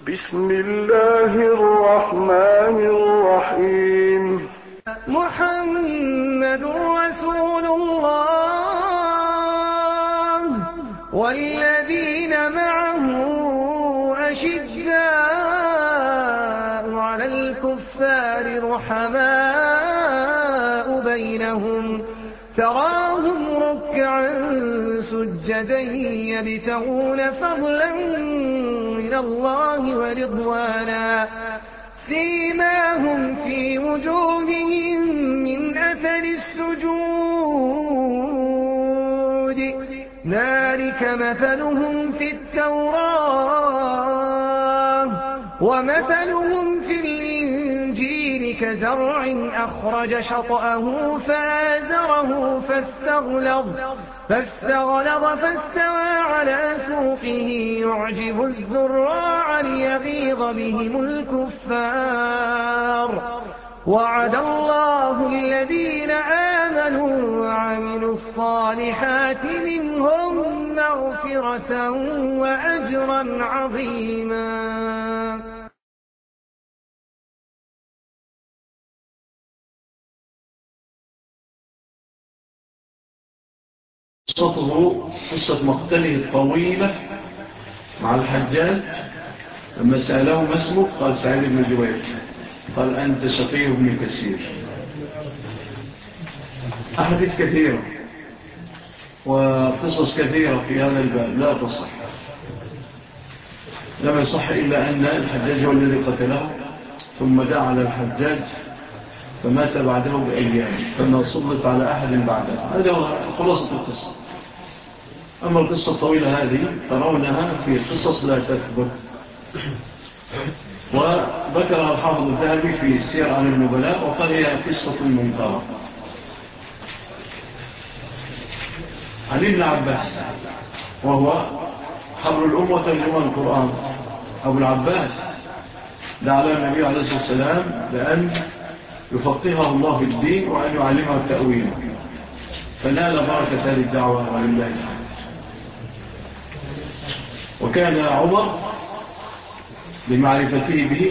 بسم الله الرحمن الرحيم. محمد رسول الله والذين معه أشداء على الكفار رحماء بينهم تراهم ركعا سجدا يبتغون فضلا من الله ورضوانا سيماهم في وجوههم من أثر السجود ذلك مثلهم في التوراة ومثلهم في الإنجيل كزرع أخرج شطأه فآزره فاستغلظ فاستوى على سوقه يعجب الزراع ليغيظ بهم الكفار وعد الله الذين آمنوا وعملوا الصالحات منهم مغفرة وأجرا عظيما. قصته قصة مقتله الطويلة مع الحجاج لما سأله ما اسمك قال سعيد بن جبير قال أنت شقي بن كثير. أحاديث كثيرة وقصص كثيرة في هذا الباب لا تصح، لم يصح إلا أن الحجاج هو الذي قتله ثم دعا على الحجاج فمات بعده بأيام فما سلط على أحد بعده. هذا هو خلاصة القصة. أما القصة الطويلة هذه ترونها في قصص لا تثبت، وذكرها الحافظ الذهبي في السير عن النبلاء وقال هي قصة منكرة. عن ابن عباس وهو حبر الأمة وترجمان القرآن أبو العباس دعا له النبي عليه الصلاة والسلام بأن يفقهه الله في الدين وأن يعلمه التأويل فنال بركة هذه الدعوة ولله الحمد. وكان عمر بمعرفته به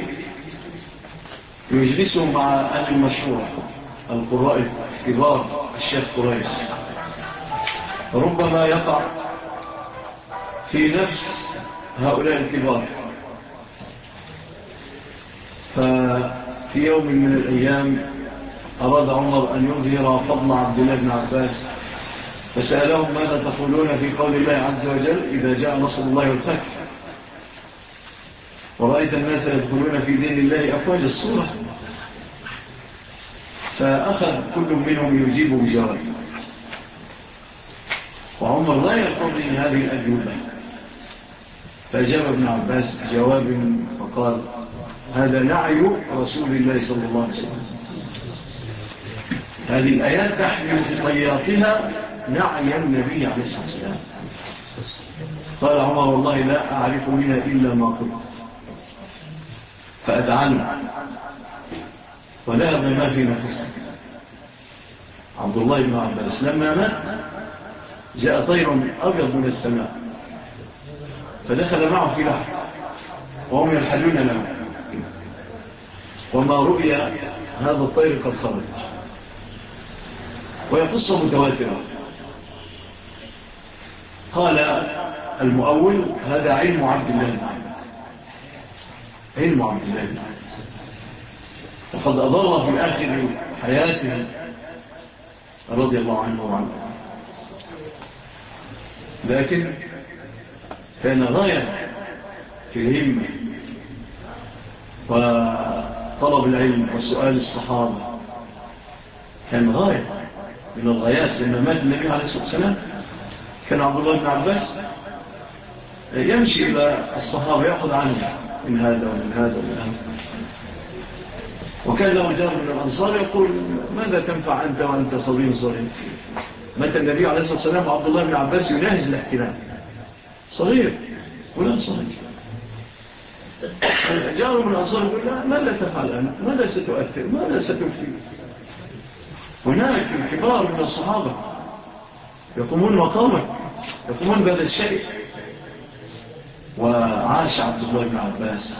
يجلسه مع أهل المشهورة القراء الكبار الشيخ قريش، ربما يقع في نفس هؤلاء الكبار. ففي يوم من الأيام أراد عمر أن يظهر فضل عبد الله بن عباس فسألهم ماذا تقولون في قول الله عز وجل إذا جاء نصر الله والفتح ورأيت الناس يدخلون في دين الله أفواج الصورة. فأخذ كل منهم يجيب بجواب، وعمر لا يرتضي هذه الأجوبة، فأجاب ابن عباس بجواب فقال هذا نعي رسول الله صلى الله عليه وسلم. هذه الآيات تحمل في طياتها نعي النبي عليه الصلاة والسلام. قال عمر والله لا أعرف منها إلا ما قلت، فأدعنا ولا ما في نفسه. عبد الله بن عباس لما مات جاء طير أبيض من السماء فدخل معه في لحظة وهم يرحلون له، وما رؤي هذا الطير قد خرج. وهي قصة متواترة. قال المؤول هذا علم عبد الله بن عباس، علم عبد الله بن عباس، وقد أضر في آخر حياته رضي الله عنه وعنه، لكن كان غاية في الهمة وطلب العلم وسؤال الصحابة، كان غاية من الغايات. لما مات النبي عليه الصلاة والسلام كان عبد الله بن عباس يمشي إلى الصحابة يأخذ عنه من هذا ومن هذا ومن هذا. وكان له جار من الأنصار يقول ماذا تنفع أنت وأنت صغير صغير؟ مات النبي عليه الصلاة والسلام وعبد الله بن عباس يناهز الاحتلال، صغير ولا صغير. جار من الأنصار يقول لا ماذا تفعل أنت؟ ماذا ستؤثر؟ ماذا ستفتي؟ هناك كبار من الصحابة يقومون مقامك، يقومون بهذا الشيء. وعاش عبد الله بن عباس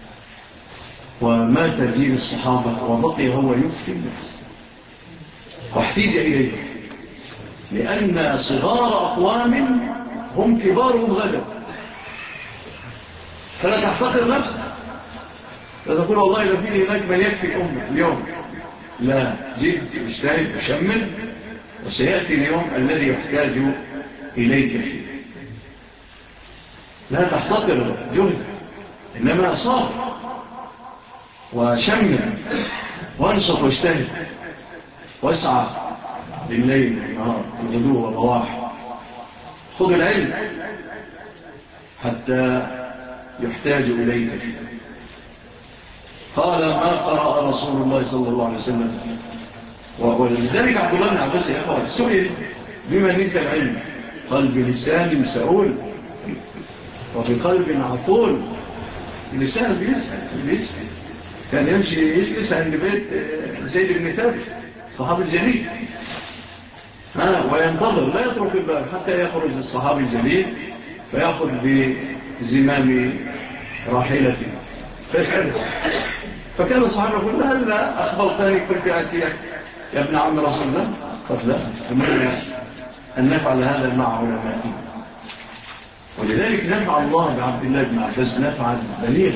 ومات جيل الصحابة وبقي هو يفتي الناس واحتيج إليه لأن صغار أقوام هم كبارهم غدا فلا تحتقر نفسك لا تقول والله إذا فيه هناك من يكفي الأمة اليوم لا جد اجتهد وشمل وسيأتي اليوم الذي يحتاج إليك فيه لا تحتقر جهد إنما صار وشمل وانشط واجتهد واسعى بالليل والنهار الغدو والرواح خذ العلم حتى يحتاج إليك فيه قال ما قرأ رسول الله صلى الله عليه وسلم ولذلك عبد الله بن عباس يا أخوة سئل بما نلت العلم قال بلسان سؤول وفي قلب عطول لسان بيسأل كان يمشي يجلس عند بيت زيد بن ثابت صحابي الجليل وينتظر لا يترك الباب حتى يخرج الصحابي الجليل فيأخذ بزمام راحلته فيسأله فكان الصحابة يقول له هل أخبرتني كنت أتيك يا ابن عم رسول الله قال لا أمرنا أن نفعل هذا مع علمائنا ولذلك نفع الله بعبد الله بن عباس نفعا بليغا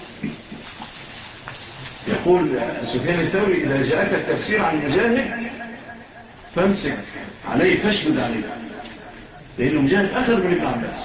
يقول سفيان الثوري إذا جاءك التفسير عن مجاهد فامسك عليه فاشدد عليه لأنه مجاهد أخذ من ابن عباس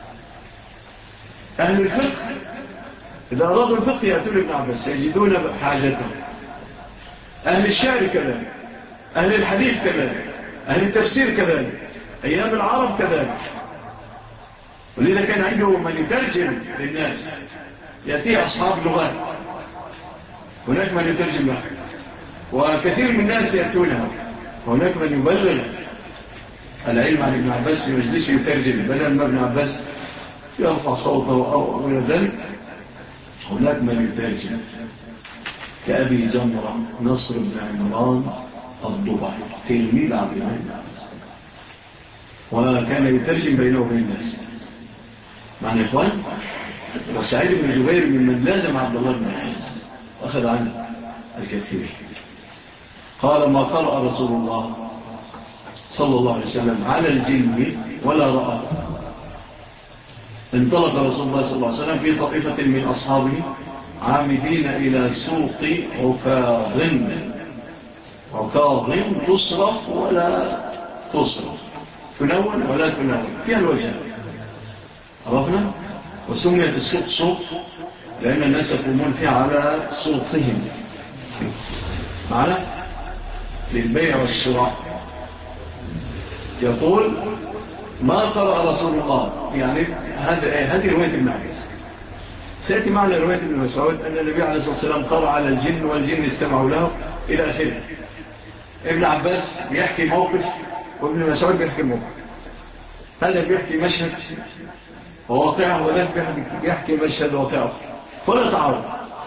أهل الفقه إذا أرادوا الفقه يأتون ابن عباس يجدون حاجتهم أهل الشعر كذلك أهل الحديث كذلك أهل التفسير كذلك أيام العرب كذلك ولذا كان عنده من يترجم للناس يأتي أصحاب لغات هناك من يترجم له وكثير من الناس يأتونه وهناك من يبلغ العلم عن ابن عباس في مجلسه يترجم بدل ما ابن عباس يرفع صوته أو ذلك هناك من يترجم كأبي جمرة نصر بن عمران الضبعي تلميذ عبد الله بن عباس وكان يترجم بينه وبين الناس معنى إخوان وسعيد بن جبير ممن لازم عبد الله بن عباس أخذ عنه الكثير قال ما قرأ رسول الله صلى الله عليه وسلم على الجن ولا رأى انطلق رسول الله صلى الله عليه وسلم في طائفة من أصحابه عامدين إلى سوق عكاظ تصرف ولا تصرف تنون ولا تنون فيها الوجه عرفنا وسميت السوق سوق لأن الناس يقومون فيها على سوقهم معنا للبيع والشراء يقول ما قرأ رسول الله يعني هذه رواية ابن عباس سيأتي معنا رواية ابن مسعود أن النبي عليه الصلاة والسلام قرأ على الجن والجن استمعوا له إلى آخره ابن عباس بيحكي موقف وابن مسعود بيحكي موقف هذا بيحكي مشهد وواقعه ولا بيحكي مشهد وواقعه ولا تعرض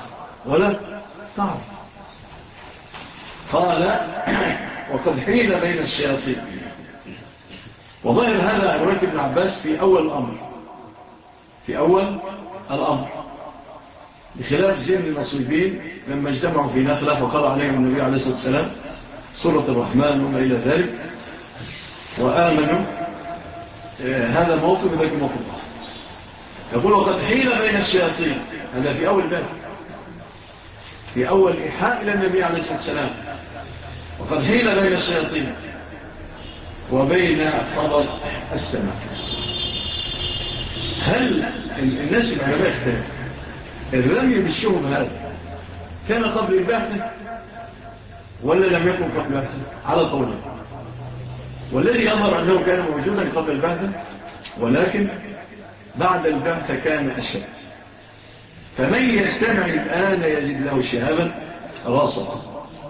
قال وقد حيل بين الشياطين وظهر هذا رواية ابن عباس في أول الأمر بخلاف جن النصيبين لما اجتمعوا في نخلة فقال عليهم النبي عليه الصلاة والسلام سورة الرحمن وما إلى ذلك وآمنوا هذا موقف ذلك موقف يقول وقد حيل بين الشياطين هذا في أول باب في أول إيحاء إلى النبي عليه الصلاة والسلام وقد حيل بين الشياطين وبين فضل السماء هل الناس العلماء اختلف الرمي بالشهم هذا كان قبل البعثة ولا لم يكن قبل البعثة على طوله والذي يظهر أنه كان موجودا قبل البعثة ولكن بعد البعثة كان أشد فمن يستمع الآن يجد له شهابا راصدا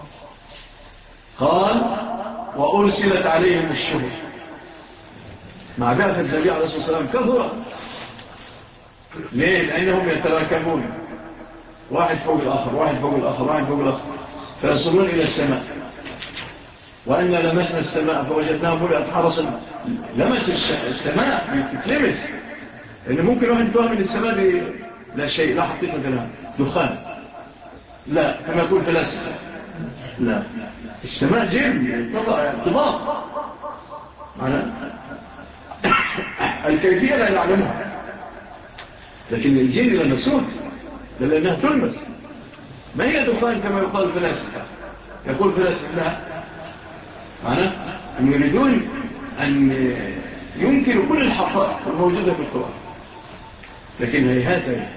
قال وأرسلت عليهم الشهر مع بعثة النبي عليه الصلاة والسلام كثرة ليه؟ لأنهم يتراكبون واحد فوق الآخر فيصلون إلى السماء وأن لمسنا السماء فوجدناها ملئت حرسا لمس السماء بتتلمس لأن ممكن واحد يفهم من السماء دي لا شيء، لا حقيقة لها، دخان، لا كما يقول فلاسفة، لا، السماء جن طباق معنى الكيفية لا نعلمها، لكن الجن لمسون لأنها تلمس، ما هي دخان كما يقال فلاسفة، يقول فلاسفة لا، معنى أن يريدون أن ينكروا كل الحقائق الموجودة في القرآن، لكن هيهات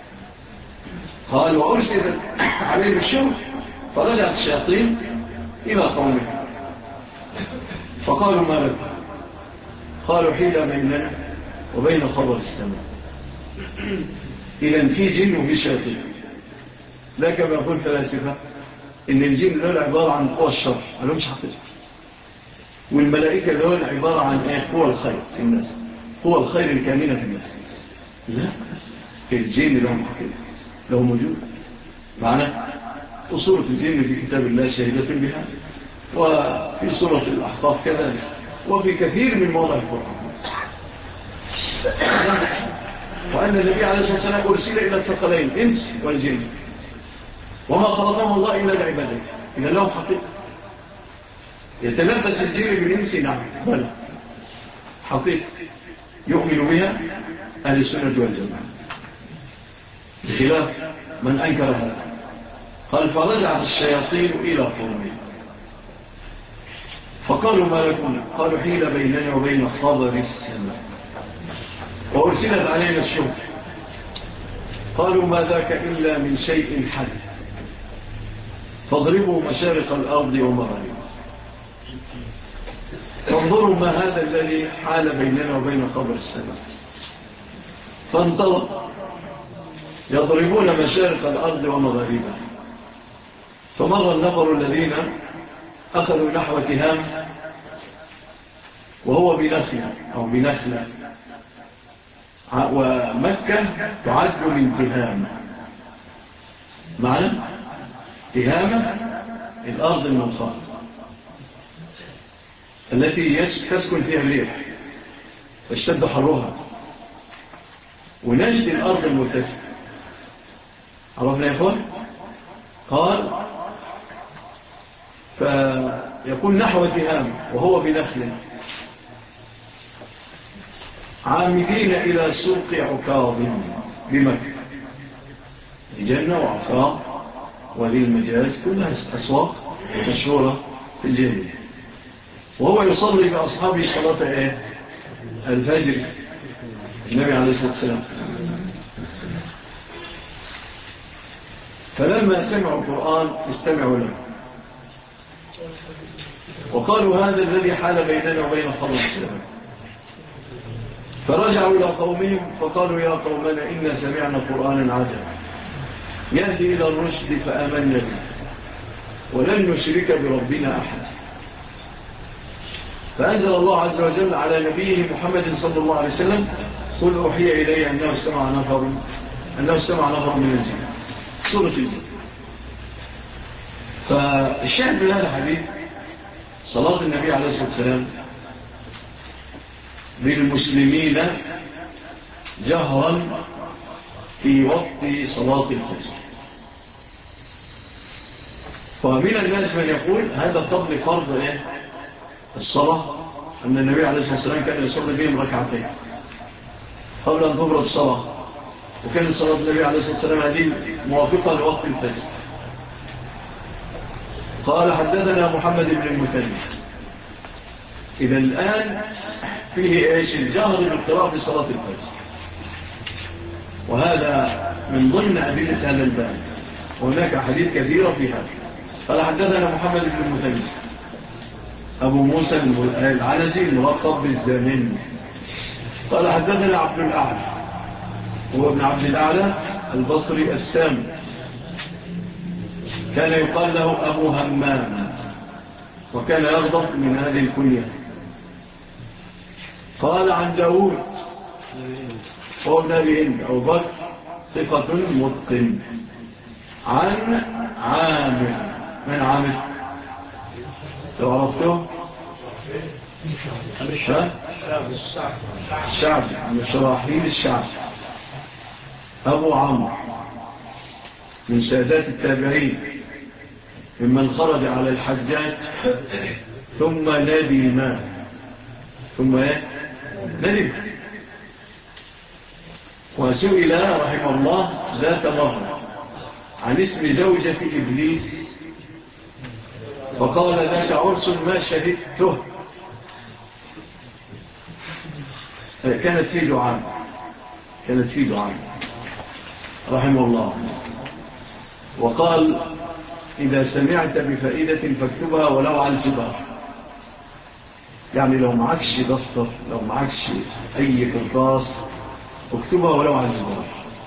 قال وأرسل عليهم الشمس فرجعت الشياطين إلى قومهم فقالوا ما لكم؟ قالوا حيل بيننا وبين خبر السماء. إذن في جن وفي شياطين، لا كما يقول فلاسفة إن الجن دول عبارة عن قوى الشر ما لهمش حقيقة، والملائكة دول عبارة عن قوى الخير في الناس، قوى الخير الكامنة في الناس. لا، الجن لهم حقيقة، لهم وجود معنى. وصورة الجن في كتاب الله شهيدة بها، وفي سورة الأحقاف كذلك، وفي كثير من مواضع القرآن. وأن النبي عليه الصلاة والسلام أرسل إلى الثقلين الإنس والجن، وما خلقهم الله إلا لعباده، إذا لهم حقيقة. يتلبس الجن بالإنس، نعم بل حقيقة يؤمن بها أهل السنة والجماعة، بخلاف من أنكر هذا. قال فرجعت الشياطين إلى قومهم فقالوا ما لكم؟ قالوا حيل بيننا وبين خبر السماء وأرسلت علينا الشهر. قالوا ما ذاك إلا من شيء حدث فاضربوا مشارق الأرض ومغاربها فانظروا ما هذا الذي حال بيننا وبين خبر السماء. فانطلق يضربون مشارق الأرض ومغاربها، فمر النفر الذين أخذوا نحو تهام وهو بنخلة أو بنخلة، ومكة تعد من تهام، معنى تهامة الأرض المنخفضة التي تسكن فيها الريح واشتد حرها، ونجد الأرض المرتفعة. عرفنا يا إخوان؟ قال فيكون نحو تهام وهو بنخل عامدين إلى سوق عكاظ بمكة، الجنة وعكاظ وذي المجاز كلها أسواق مشهورة في الجنة. وهو يصلي بأصحابه صلاة الفجر النبي عليه الصلاة والسلام. فلما سمعوا القرآن استمعوا له وقالوا هذا الذي حال بيننا وبين خبر السماء. فرجعوا إلى قومهم فقالوا يا قومنا إنا سمعنا قرآنا عجبا يهدي إلى الرشد فآمنا به ولن نشرك بربنا أحد. فأنزل الله عز وجل على نبيه محمد صلى الله عليه وسلم قل أوحي إلي أنه استمع نفر من الجن، سورة الجن. فالشاهد من هذا الحديث صلاة النبي عليه الصلاة والسلام للمسلمين جهرا في وقت صلاة الفجر. ومن الناس من يقول هذا قبل فرض الصلاة، أن النبي عليه الصلاة والسلام كان يصلي بهم ركعتين قبل أن تفرض الصلاة، وكانت صلاة النبي عليه الصلاة والسلام هذه موافقة لوقت الفجر. قال حدثنا محمد بن المثنى. إذا الآن فيه الجهر بالقراءة في صلاة الفجر، وهذا من ضمن أدلة هذا الباب، وهناك حديث كثيرة في هذا. قال حدثنا محمد بن المثنى أبو موسى العنزي الملقب بالزامن. قال حدثنا عبد الأعلى هو ابن عبد الأعلى البصري السامي، كان يقال له أبو همام، وكان يغضب من هذه الكنية. قال عن داود هو ابن أبي هند أو بكر ثقة متقن، عن عامر. من عامر؟ لو عرفته الشعب من شراحيل الشعب. أبو عمرو من سادات التابعين ممن خرج على الحجاج ثم ندم ندم. وسئل رحمه الله ذات مرة عن اسم زوجة إبليس فقال ذاك عرس ما شهدته. كانت في دعاء رحمه الله. وقال إذا سمعت بفائدة فاكتبها ولو على الجبار. يعني لو معكش دفتر، لو معكش أي قرطاس، اكتبها ولو على الجبار،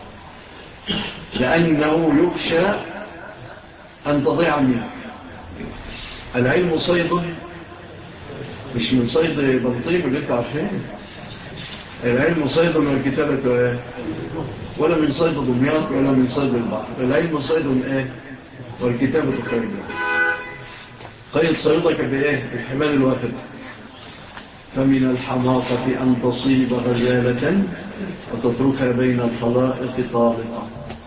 لأنه يخشى أن تضيع منك. العلم صيد، مش من صيد بلطيم اللي انت عارفين. العلم صيد والكتابة ولا من صيد دمياط ولا من صيد البحر. العلم صيد والكتابة قيد. قيد صيدك بالحمال الواحد. فمن الحماقة أن تصيب غزالة وتتركها بين الخلائق طالقة.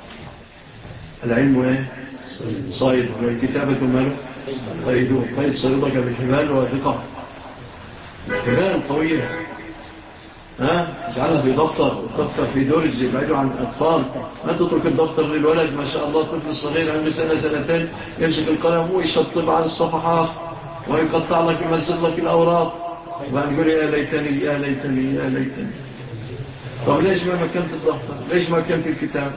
العلم صيد والكتابة ماله قيد صيدك بالحمال الواحد. الحمال طويلة اجعلها في دفتر في درج يبعدوا عن الأطفال. ما تترك الدفتر للولد ما شاء الله الطفل الصغير عنده سنتين يمسك القلم ويشطب على الصفحات ويقطع لك يمزق لك الأوراق ويقول يا ليتني. طب ليش ما مكنت الدفتر؟ ليش ما مكنت الكتاب؟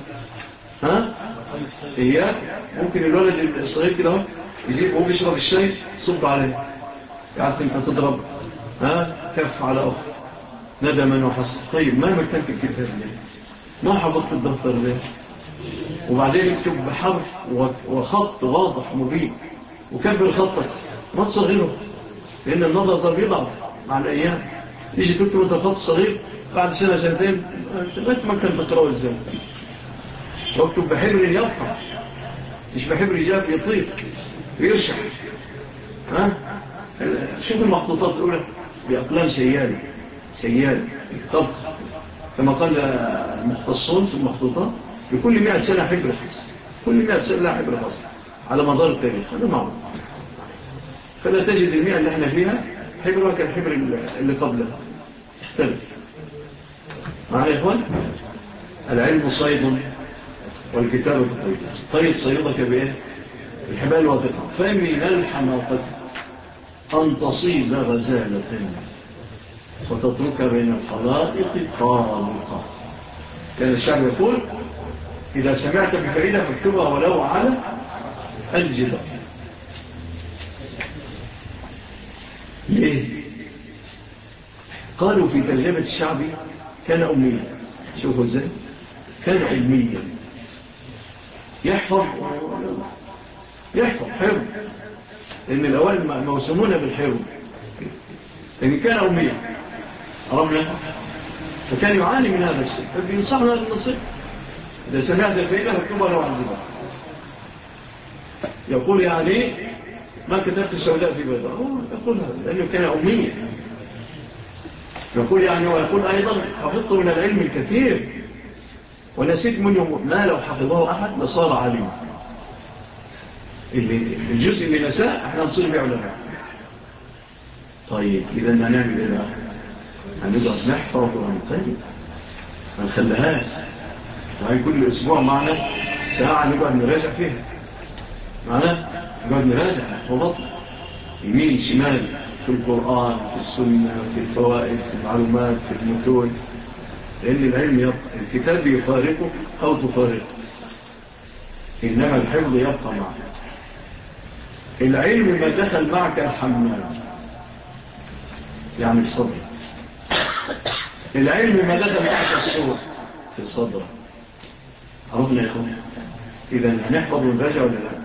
إياك ممكن الولد الصغير كده يجيب وهو بيشرب الشاي صب عليه، يعني انت تضرب كف على أخر ندما وحسن. طيب ما مكنت الكتاب ليه؟ ما حفظت الدفتر ليه؟ وبعدين اكتب بحرف وخط واضح مبين وكبر خطك ما تصغره، لأن النظر ده بيضعف مع الأيام. يجي تكتب انت خط صغير بعد سنتين ما تمكن تقرأه ازاي. واكتب بحبر يبقى مش بحبر جاب يطير ويرشح. شوف المخطوطات الأولى بأقلام سيال طبق كما قال المختصون في المخطوطات لكل 100 سنة حبر خاص، كل 100 سنة حبر خاص على مدار التاريخ. هذا معروف. فلا تجد 100 اللي احنا فيها حبرها كالحبر اللي قبلها، اختلف. معنا يا إخوان؟ العلم صيد والكتابة طيب صيدك بإيه؟ الحبال واثقة. فمن الحماقة أن تصيب غزالة وتترك بين الخلائق طالقة. كان الشعب يقول إذا سمعت بفائدة فاكتبها ولو على الجدار. ليه؟ قالوا في ترجمة الشعب كان أميا. شوفوا ازاي كان أميا يحفظ حفظ، لأن الأول موسمون بالحفظ، لأن كان أميا عربنا، فكان يعاني من هذا الشيء. فبينصحنا للنصيح إذا سمعت الفائدة فاكتبها لو على الجدار. يقول يعني ما كتبت السوداء في بيضاء، يقول هذا لأنه كان أميا. يقول يعني ويقول أيضا حفظت من العلم الكثير ونسيت منه ما لو حفظه أحد لصار عليم. الجزء اللي نساء احنا نصير بعلماء. طيب إذا نعمل إيه بقى؟ هنقعد نحفظ ونطيب ما نخليهاش. يعني كل أسبوع معنا ساعة نقعد نراجع فيها، معنا نقعد نراجع نحفظتنا يمين شمال في القرآن في السنة في الفوائد في المعلومات في المتون، لأن العلم يبقى. الكتاب يفارقه أو تفارقه، إنما الحفظ يبقى معك. العلم ما دخل معك الحمام يعني الصدر. العلم ما دخل معك الصور في الصدر. عرفنا يا أخوان؟ إذا هنحفظ ونراجع ولا لا؟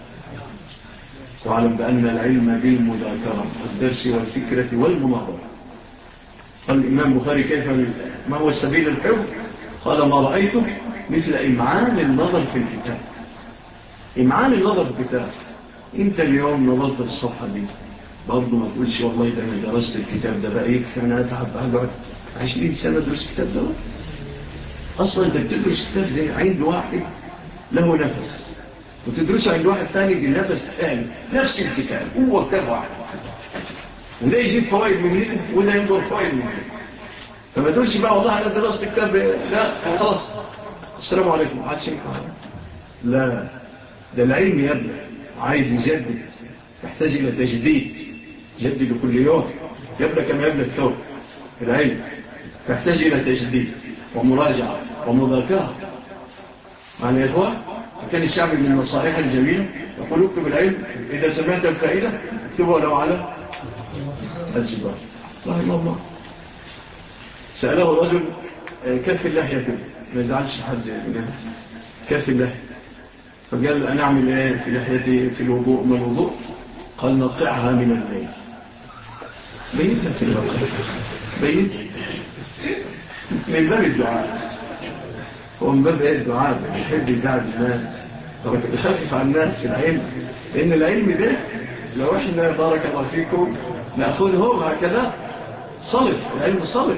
واعلم بأن العلم بالمذاكرة والدرس والفكرة والمناظرة. قال الإمام البخاري كيف ما هو السبيل الحفظ؟ قال ما رأيته مثل إمعان النظر في الكتاب. إمعان النظر في الكتاب. انت اليوم نظرت في الصفحة دي برضه ما تقولش والله ده أنا درست الكتاب ده بقى يكفي أنا أتعب أقعد 20 سنة درست الكتاب ده. أصلا أنت بتدرس الكتاب ده عند واحد له نفس، وتدرسه عند واحد ثاني دي نفس ثاني، نفس الكتاب هو كتاب واحد، وده يجيب فوائد من هنا وده ينظر فوائد من هنا. فما تقولش بقى والله أنا درست الكتاب لا خلاص السلام عليكم عاد شيء. لا، ده العلم يبدأ عايز يجدد، يحتاج إلى تجديد، جدد كل يوم، يبدأ كما يبدأ الثوب. العلم يحتاج إلى تجديد ومراجعة ومذاكرة. معنى يا إخوة كان الشعب من النصائح الجميلة يقول اكتب العلم إذا سمعت الفائدة اكتبه لو على الجبال. رحمه الله. سأله رجل كيف اللحية كده، ما يزعلش حد منها، كيف اللحية؟ فقال أنا أعمل إيه في لحيتي في الوضوء؟ ما الوضوء؟ قال نقعها من الليل. بيتها في الوضوء، بيتها من باب الدعاء، ومن باب الدعاء يحب يدعي الناس، يخفف عن الناس العلم، لأن العلم ده لو إحنا بارك الله فيكم نأخذه هكذا صلف، العلم صلف،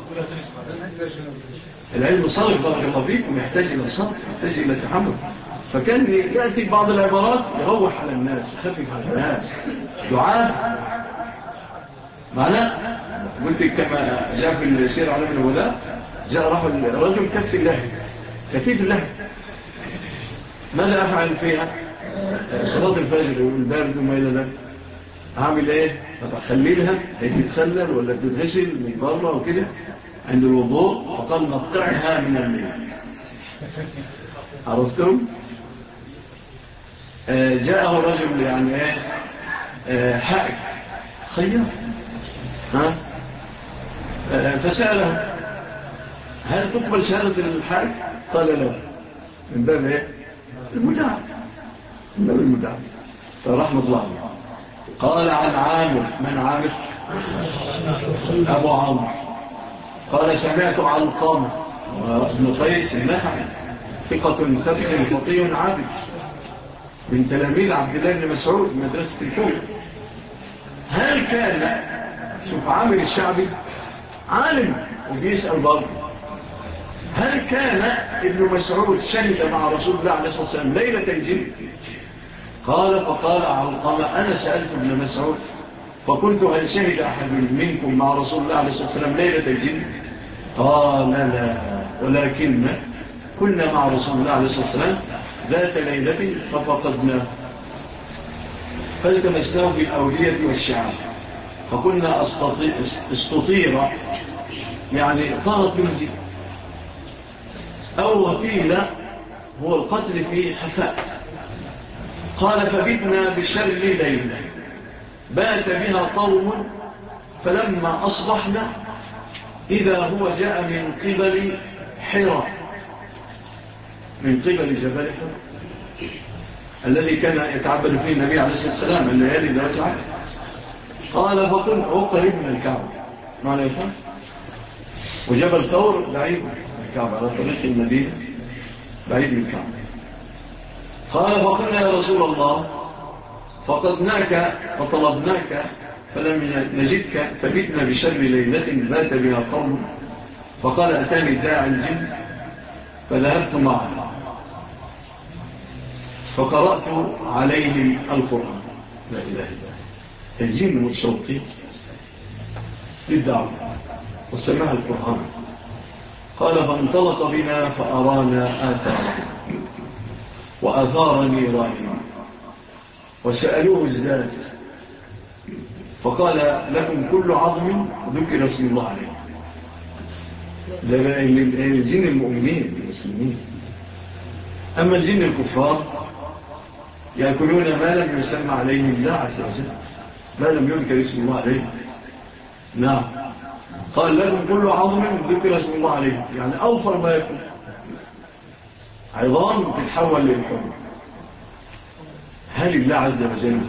العلم صلف بارك الله فيكم، يحتاج إلى صبر، يحتاج إلى تحمل. فكان يأتي بعض العبارات يروح على الناس، يخفف على الناس، دعاء معناه. قلت كما جاء في السير على ابن الولاء، جاء رجل كف الله كفيف الله، ماذا أفعل فيها؟ صلاة الفجر والبارد وما إلى ذلك، هعمل إيه؟ أخليلها هي تتخلل ولا تتغسل من بره وكده عند الوضوء، فقال نقطعها من الليل. عرفتم؟ جاءه رجل يعني حائك خير، فسأله هل تقبل شهادة الحائك؟ قال لا، من باب ايه؟ المدعم، من باب المدعم. فرحمة الله. قال عن عامر، من عامر؟ أبو عمرو. قال سمعت علقامة ابن قيس النخعي ثقة ثبت فقيه عابد من تلاميذ عبد الله بن مسعود مدرسة الكوفة. هل كان، شوف عامر الشعبي عالم وبيسأل برضه، هل كان ابن مسعود شهد مع رسول الله عليه الصلاة والسلام ليلة الجن؟ قال فقال علقمة أنا سألت ابن مسعود فقلت هل شهد أحد منكم مع رسول الله عليه الصلاة والسلام ليلة الجن؟ قال لا، ولكن كنا مع رسول الله عليه الصلاة والسلام ذات ليلة ففقدناه فالتمسناه بالأولية والشعاب فكنا استطير يعني طارت من الجن، أو وقيل هو القتل في حفاء. قال فبتنا بشر ليلة بات بها قوم فلما أصبحنا إذا هو جاء من قبل حراء، من قبل جبل حراء الذي كان يتعبد فيه النبي عليه الصلاة والسلام الليالي ذات عهد. قال فقل هو قريب من الكعبة، معنى يفهم، وجبل ثور بعيد من الكعبة على طريق المدينة، بعيد من الكعبة. قال فقلنا يا رسول الله فقدناك وطلبناك فلم نجدك فبتنا بشر ليلة بات بها قوم. فقال أتاني داعي الجن فذهبت معه فقرأت عليهم القرآن. لا إله إلا الجن متشوقين للدعوة وسمع القرآن. قال فانطلق بنا فأرانا آثاره وآثار نيرانهم وسألوه الزاد فقال لكم كل عظم ذكر اسم الله عليه. ده الجن المؤمنين المسلمين. أما الجن الكفار يأكلون ما لم يسمى عليهم الله عز وجل، ما لم يذكر اسم الله عليه. نعم، قال لكم كل عظم ذكر اسم الله عليه، يعني أوفر ما يكون عظام تتحول للحب. هل الله عز وجل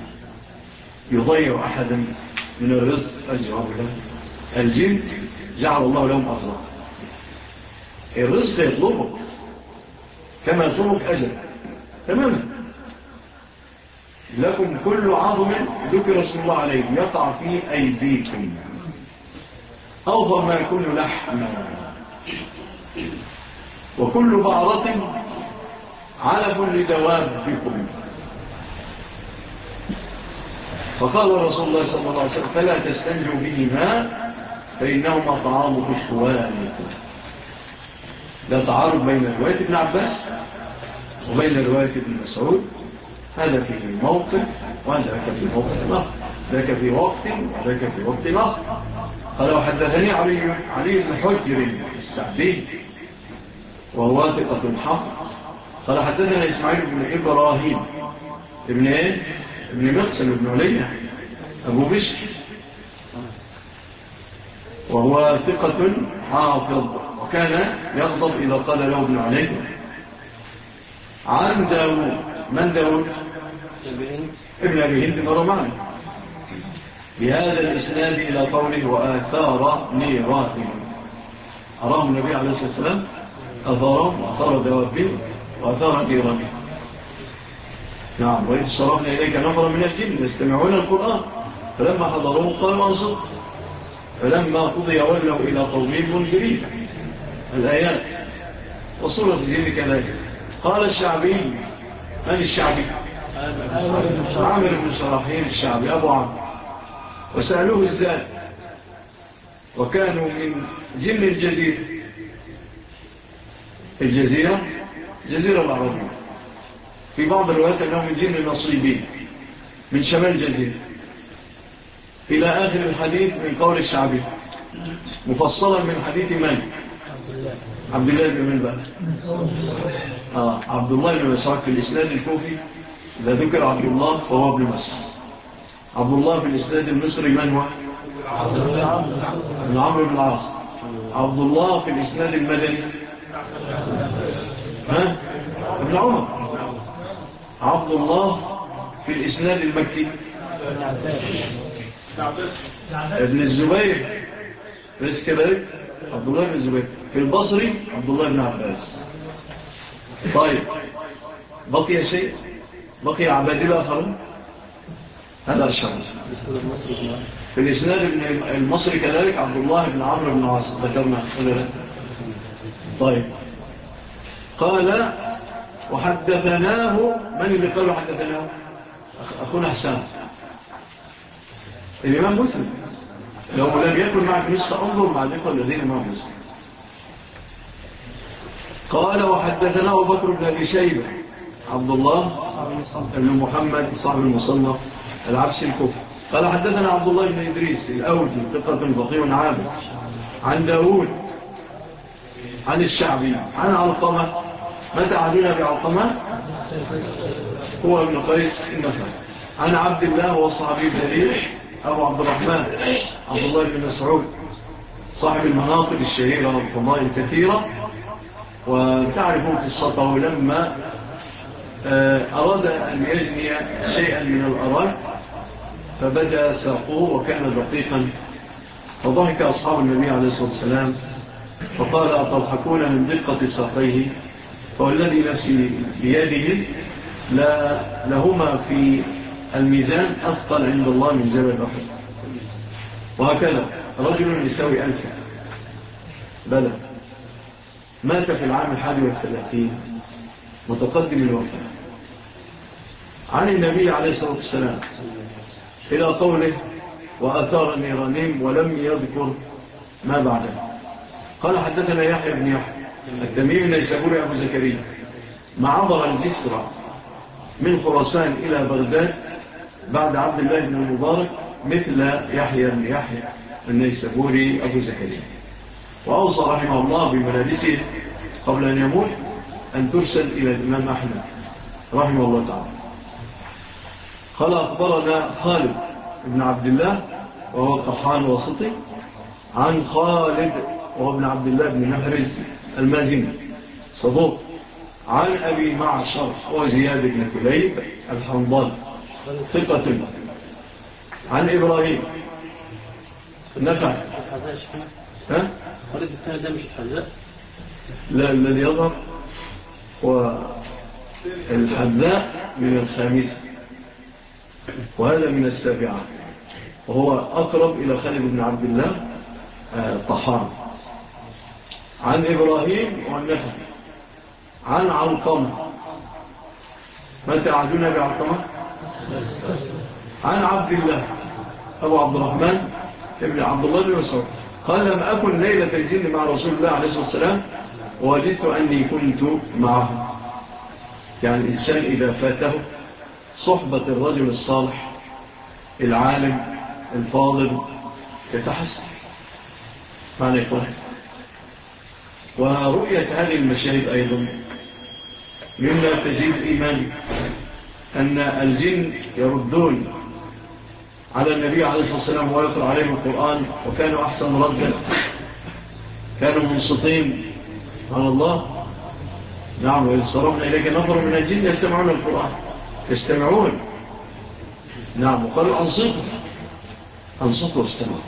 يضيع أحدا من الرزق؟ الجواب له. الجن جعل الله لهم أرزاق، الرزق يطلبك كما يطلبك أجل تماما. لكم كل عظم ذكر اسم الله عليه يقع في أيديكم أوضر ما يكون لحما وكل بعرة علف لدوابكم. فقال رسول الله صلى الله عليه وسلم فلا تستنجوا بهما فإنهما طعام إخوانكم. لا تعارض بين رواية ابن عباس وبين رواية ابن مسعود، هذا في موقف وذاك في موقف آخر، ذاك في وقت وذاك في وقت آخر. قال وحدثني علي بن حجر السعدي وهو ثقة الحق قال حدثنا إسماعيل بن إبراهيم ابن إيه؟ ابن مقسم ابن عليا أبو بشر وهو ثقة حافظ وكان يغضب إذا قال له ابن عليا. عن داود من داود؟ ابن أبي هند مر معنا بهذا الإسناد إلى قوله وآثار نيراتهم. أراهم النبي عليه الصلاة والسلام أثارهم وأثار دوابهم وأثار نيراتهم. نعم وإذ صرفنا إليك نفر من الجن يستمعون القرآن فلما حضروه قالوا أنصت فلما قضي ولوا إلى قومهم منذرين. الآيات وصورة الجن كذلك. قال الشعبي من الشعبي؟ عامر بن شراحيل الشعبي أبو عمرو. وسألوه الزاد وكانوا من جن الجزيرة العربية. في بعض الروايات أنهم من جن النصيبين من شمال الجزيرة إلى آخر الحديث من قول الشعبي مفصلا من حديث من؟ عبد الله بن من عبد الله بن مسعود في الإسناد الكوفي إذا ذكر عبد الله فهو ابن مسعود. عبد الله في الإسناد المصري من هو؟ ابن عمرو بن العاص. عبد الله في الإسناد المدني ابن عمر. عبد الله في الإسناد المكي ابن الزبير بس كذلك عبد الله بن الزبير. في البصري عبد الله بن عباس. طيب بقي شيء؟ بقي عباد الآخرون. هذا الشرط. في الإسناد المصري كذلك عبد الله بن عمرو بن عاص ذكرنا. طيب قال وحدثناه من اللي قال وحدثناه؟ أخونا حسان الإمام مسلم. لو لم يكن معك نسخة انظر مع الإخوة الذين معه مسلم. قال وحدثناه بكر بن أبي شيبة عبد الله بن محمد صاحب المصنف العبسي الكوفي. قال حدثنا عبد الله بن إدريس الأوجي ثقة فقيه عابد عن داود عن الشعبي عن علقمة. متى عدنا بعلقمة؟ هو ابن قيس النخعي. عن عبد الله والصحابي الجليل أبو عبد الرحمن عبد الله بن مسعود صاحب المناقب الشهيرة والفضائل الكثيرة. وتعرفون قصته لما أراد أن يجني شيئا من الأراك فبدأ ساقوه وكان دقيقا فضحك أصحاب النبي عليه الصلاة والسلام فقال أتضحكون من دقة ساقيه فوالذي نفسي بيده لهما في الميزان أثقل عند الله من جبل أحد. وهكذا رجل يساوي 1000 بلد مات في العام 31 متقدم الوفاة عن النبي عليه الصلاة والسلام إلى قوله وأثار النيرانيم ولم يذكر ما بعده. قال حدثنا يحيى بن يحيى التميمي النيسابوري أبو زكريا ما عبر الجسر من خراسان إلى بغداد بعد عبد الله بن المبارك مثل يحيى بن يحيى النيسابوري أبو زكريا. وأوصى رحمه الله بملابسه قبل أن يموت أن ترسل إلى الإمام أحمد رحمه الله تعالى. قال أخبرنا خالد بن عبد الله وهو الطحان وسطي عن خالد وهو ابن عبد الله بن محرز المازني صدوق عن أبي معشر وزياد بن كليب الحنظل ثقة عن إبراهيم نفع. خالد الثاني ده مش الحذاء؟ لا الذي يظهر هو الحذاء من الخامسة وهذا من السابعة، وهو أقرب إلى خالد بن عبد الله طحان. عن إبراهيم والنخعي عن علقمة. متى عدنا بعلقمة؟ عن عبد الله أبو عبد الرحمن ابن عبد الله بن مسعود قال: لم أكن ليلة الجن مع رسول الله عليه الصلاة والسلام ووجدت أني كنت معه. يعني الإنسان إذا فاته صحبة الرجل الصالح العالم الفاضل يتحسن معنى إخوانه. ورؤية هذه المشاهد أيضا مما تزيد إيمان أن الجن يردون على النبي عليه الصلاة والسلام ويقرأ عليهم القرآن، وكانوا أحسن ردا، كانوا منصتين على الله. نعم، وإذ صرفنا إليك نفر من الجن يستمعون القرآن، يستمعون. نعم، وقالوا أنصتوا واستمعوا.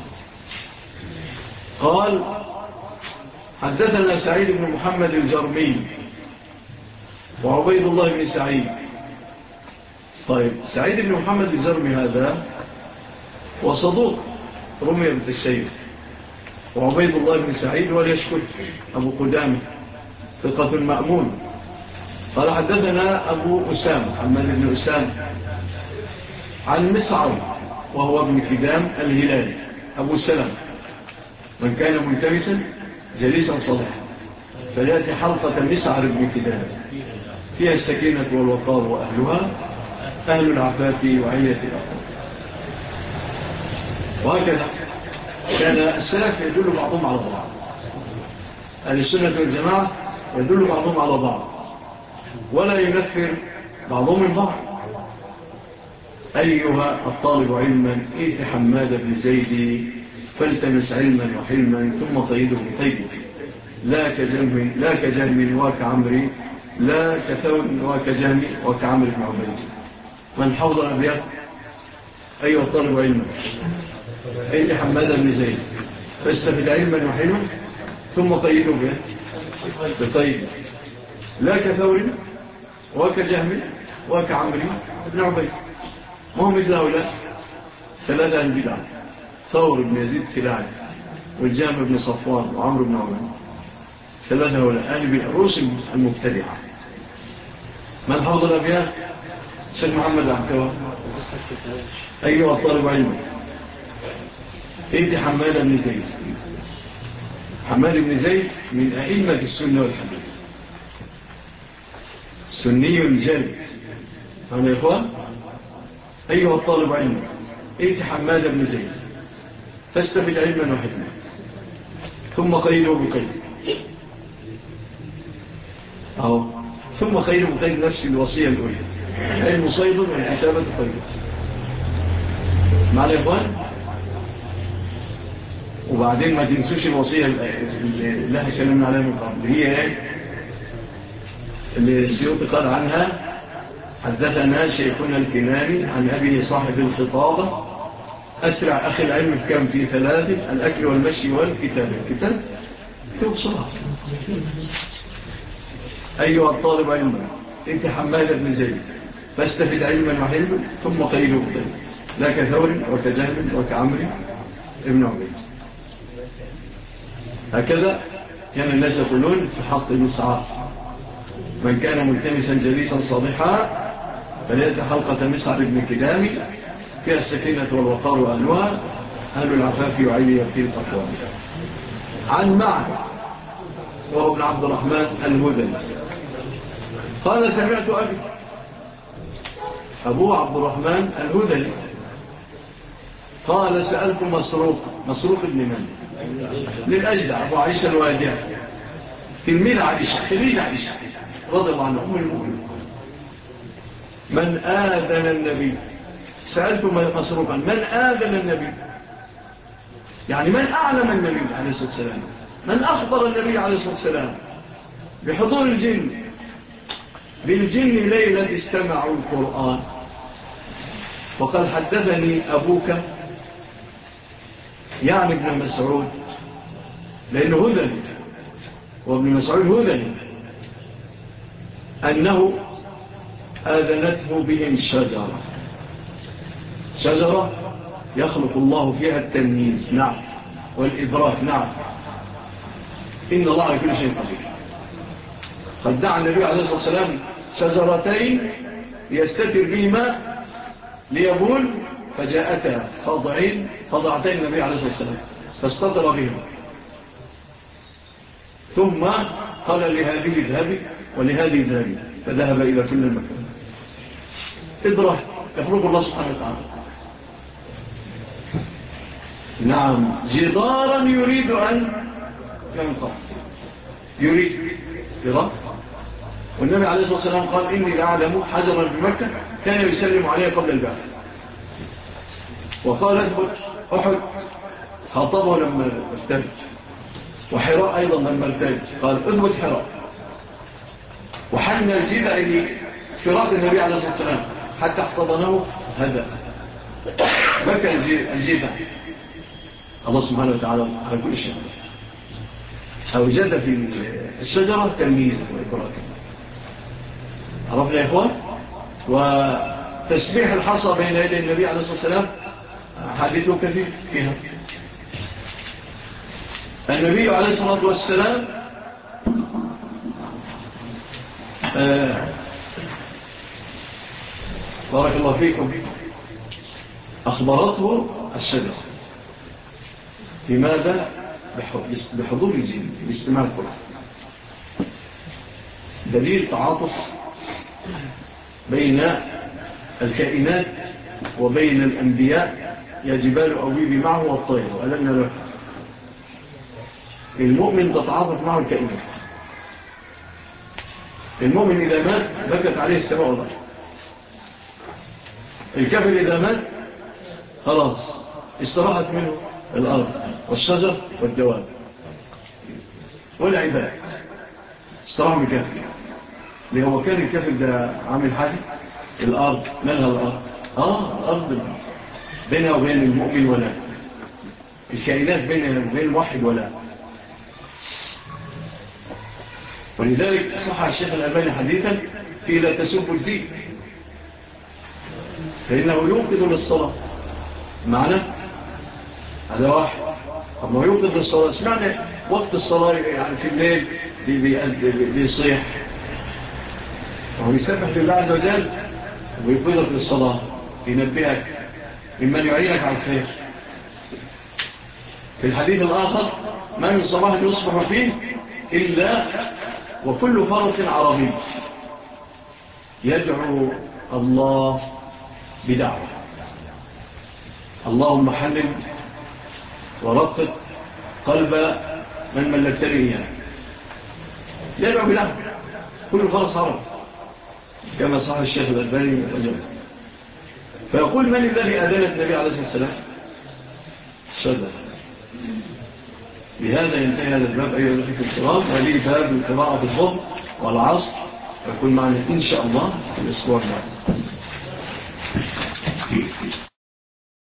قال: حدثنا سعيد بن محمد الجرمي وعبيد الله بن سعيد. طيب، سعيد بن محمد الجرمي هذا وصدوق رمي بالتشير، وعبيد الله بن سعيد واليشكر أبو قدامة ثقة مأمون. قال: حدثنا أبو أسامة محمد بن أسامة عن مسعر وهو ابن كدام الهلالي أبو سلم، من كان ملتمسا جليسا صالحا فليأتي حلقة مسعر بن كدام فيها السكينة والوقار وأهلها أهل العفاف وعية الأقوى. وهكذا كان السلف يدل بعضهم على بعض، أهل السنة والجماعة يدل بعضهم على بعض ولا ينفر بعضهم من بعض. أيها الطالب علما إيت حماد بن زيد فالتمس علما وحلما ثم قيده بقيده، لا كجهم وكعمري، لا كثور وكجهم وكعمر بن عبيد. من حوض الأبيات أيها الطالب علما إيت حماد بن زيد فاستفد علما وحلما ثم قيده بقيده، لا كثور وكجهم وكعمر بن عبيد. ما هو مثل هؤلاء ثلاثة البدع: ثور بن يزيد كلاعي والجام بن صفوان وعمر بن عبيد. ثلاثة هؤلاء أهل بالرؤوس المبتدعة. من حوض الأبيات؟ شيخ محمد عبدالله. أيها الطالب علما إنت حماد بن زيد. حماد بن زيد من أئمة السنة والحديث، سني جلد. أنا يا إخوان، أيها الطالب علما إنت حماد بن زيد فاستفد علما وحكمة ثم قيده بقيد. ثم قيده بقيد نفس الوصية الأولى: علم صيد والكتابة قيد. مع الإخوان. وبعدين ما تنسوش الوصية اللي احنا كلمنا عليها من قبل، هي اللي السيوطي قال عنها: حدثنا شيخنا الكناني عن أبي صاحب الخطابة أسرع أخي العلم في كم؟ في 3: الأكل والمشي والكتاب. الكتاب كتب صلاة. أيها الطالب علما إنت حماد بن زيد فاستفد علما وحلما ثم قيده بقيد، لا كثور وكجهم وكعمر ابن عبيد. هكذا كان الناس يقولون في حق مسعر: من كان ملتمسا جليسا صالحا فليأتي حلقة مسعر بن كدام فيها السكينة والوقار وأهلها أهل العفاف وعلي في الأقوام. عن معن وهو ابن عبد الرحمن الهذلي قال: سمعت أبو عبد الرحمن الهذلي قال: سألت مسروق ابن من؟ للأجدع أبو عائشة الوادع تلميذ عائشة رضي الله عنه أم المؤمنين: من آذن النبي. سألت مسروقا: من آذن النبي؟ يعني من أعلم النبي عليه الصلاة والسلام، من أخبر النبي عليه الصلاة والسلام بحضور الجن بالجن ليلة استمعوا القرآن. وقال: حدثني أبوك، يعني ابن مسعود، لأنه هذلي وابن مسعود هذلي، أنه آذنته بهم شجرة. شجرة يخلق الله فيها التمييز، نعم، والإدراك، نعم. إن الله على كل شيء قدير. قد دعا النبي عليه الصلاة والسلام شجرتين يستتر بهما ليبول، فجاءتها خضعتين النبي عليه الصلاة والسلام فاستطر بهما، ثم قال لهذه اذهبي ولهذه اذهبي، فذهب إلى كل المكان. إدراك يخلق الله سبحانه وتعالى. نعم، جدارا يريد أن ينقض، يريد إدراك. والنبي عليه الصلاة والسلام قال إني لأعلم حجرا بمكة كان يسلم عليه قبل البعث. وقال اثبت أحد خاطبه لما ارتج، وحراء أيضا لما ارتج قال اثبت حراء. وحن الجدع لفراق النبي عليه الصلاة والسلام حتى احتضنه هدأ، بكى الجدع. الله سبحانه وتعالى على كل شيء أوجد في الشجرة تمييزا وإدراكا. عرفنا يا إخوان؟ وتسبيح الحصى بين يدي النبي عليه الصلاة والسلام حديثه كثير فيها. النبي عليه الصلاة والسلام بارك الله فيكم أخبرته الشجرة لماذا؟ بحضور الجن باستماع القرآن. دليل تعاطف بين الكائنات وبين الأنبياء. يا جبال أويبي معه والطير وألمنا له. المؤمن تتعاطف معه الكائنات. المؤمن إذا مات بكت عليه السماء والأرض. الكافر إذا مات خلاص استراحت منه الأرض والشجر والدواب والعباد. استراحة من الكافر. لأنه كان الكافر ده عامل حاجة. الأرض مالها الأرض؟ الأرض بينها وبين المؤمن ولا. الكائنات بينها وبين الموحد ولا. ولذلك صح الشيخ الألباني حديثا في لا تسبوا الدين فإنه يوقظ للصلاة. معنى هذا واحد. أما يوقظ للصلاة سمعنا وقت الصلاة يعني في الليل بيصيح وهو يسبح لله عز وجل ويوقظك للصلاة ينبهك ممن يعينك على الخير. في الحديث الآخر ما من صباح يصبح فيه إلا وكل فرس عربي يدعو الله بدعوة. اللهم حلل ورقق قلب من ملكتني إياه. يدعو بدعوة كل فرس عربي كما صح الشيخ الألباني وجمع. فيقول من الذي أذنت النبي عليه الصلاة والسلام؟ الشجر. بهذا ينتهي هذا الباب أيها الأخوة الكرام. ولي باب القراءة بالظهر والعصر يكون معنا إن شاء الله في الأسبوع الماضي.